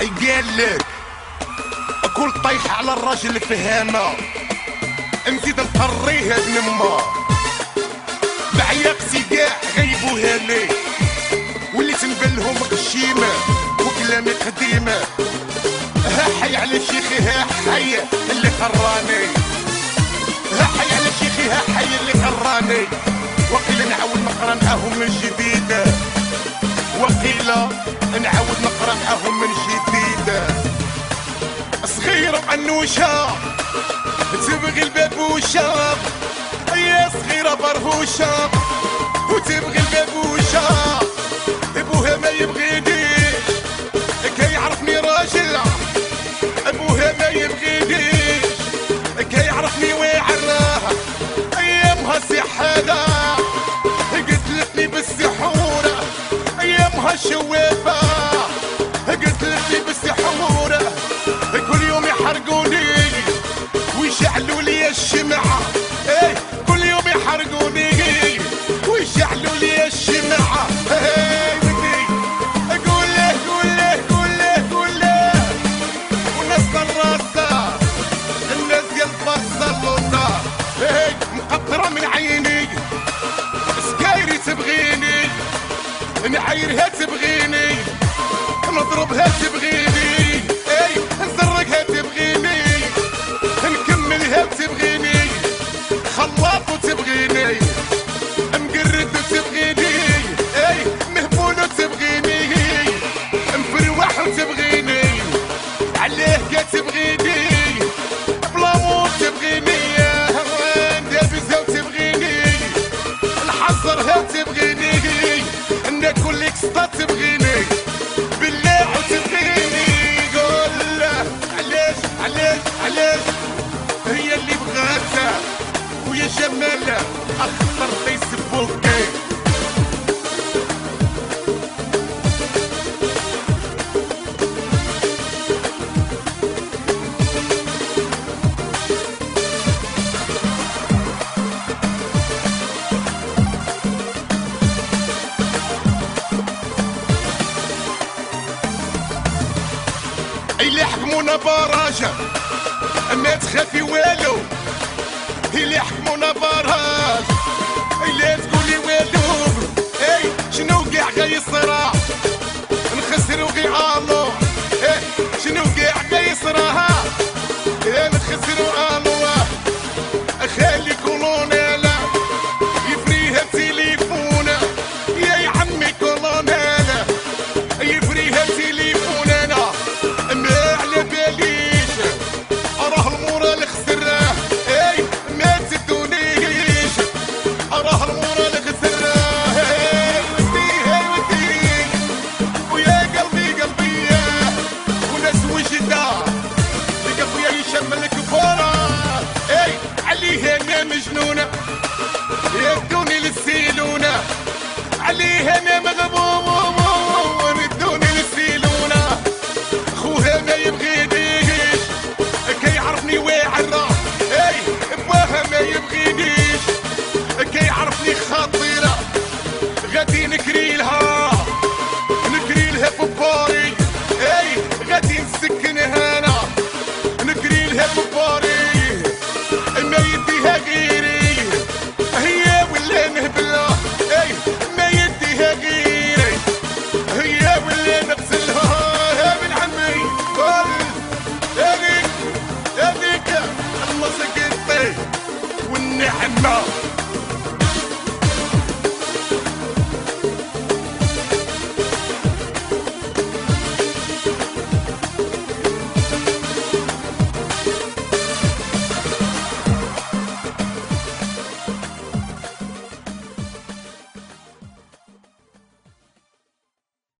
قالك كل طيح على الراجل فهامة نزيد نقريها بنما بعياقسي كاع غيبوها لي وليت نبلهم غشيمة وكلامي قديمة. ها حي على شيخي ها حي اللي قراني، ها حي على شيخي ها حي اللي قراني. وقيل نعاود نقرا معاهم من جديد، وقيل نعاود نقرا معاهم من جديد. صغيرة عنوشة تبغي البابوشة، يا صغيرة برهوشة وتبغي البابوشة. ابوها ما يبغينيش كي يعرفني راجل، ابوها ما يبغينيش كي يعرفني واعراه. ايامها سحالة قتلتني بالسحورة، ايامها شوافة قتلتني بالسحورة. كل يوم يحرقوني ويشعلوا لي الشمعة، ايه كل يوم يحرقوني ويشعلوا لي الشمعة. ايه ودي اقول له قول له قول له قول له والناس الراسة الناس ديال البصلوطة ايه مقطرة من عيني. سكايري تبغيني نعايرها تبغيني نضربها تبغيني، ايه نزرقها تبغيني نكملها تبغيني خلاط وتبغيني مقرد وتبغيني، ايه مهبول وتبغيني مفروح وتبغيني عليه كا تبغيني بلامور تبغيني دابزها وتبغيني نحصرها تبغيني ناكل لك سطا تبغيني بالله وتبغيني. قول له علاش علاش علاش هي اللي بغاتها ويا جمالها اخطر فيسبوكي. اللي حكمونا براجة ما تخافي والو، اللي حكمونا براج اللي تقولي والو. اي شنو كاع غيصرا نخسرو غي الو، اي شنو كاع غيصرا نخسرو الو. خالي كولونيلا يفريها تليفونه، يا عمي كولونيلا يفريها تليفوننا ما على باليش راه المورال خسراه. اي ما تدونيش راه المورال خسراه. ودي ودي ويا قلبي قلبي وناس وجده لقى خويا يشم الكفاره. اي عليه انا مجنونه يدوني للسيلونه، عليه انا مغبوب ردوني للسيلونه. خوها ما يبغينيش كي يعرفني واعرة، اي بواها ما يبغينيش كي يعرفني خطيرة. غادي نكري لها في باري، اي غادي نسكنها انا نكري لها في باري. ما يديها غيري هي ولا نهبلها، اي ما يديها غيري هي ولا نغسلها. ابن عمي قول هذيك المسكتي والنعمة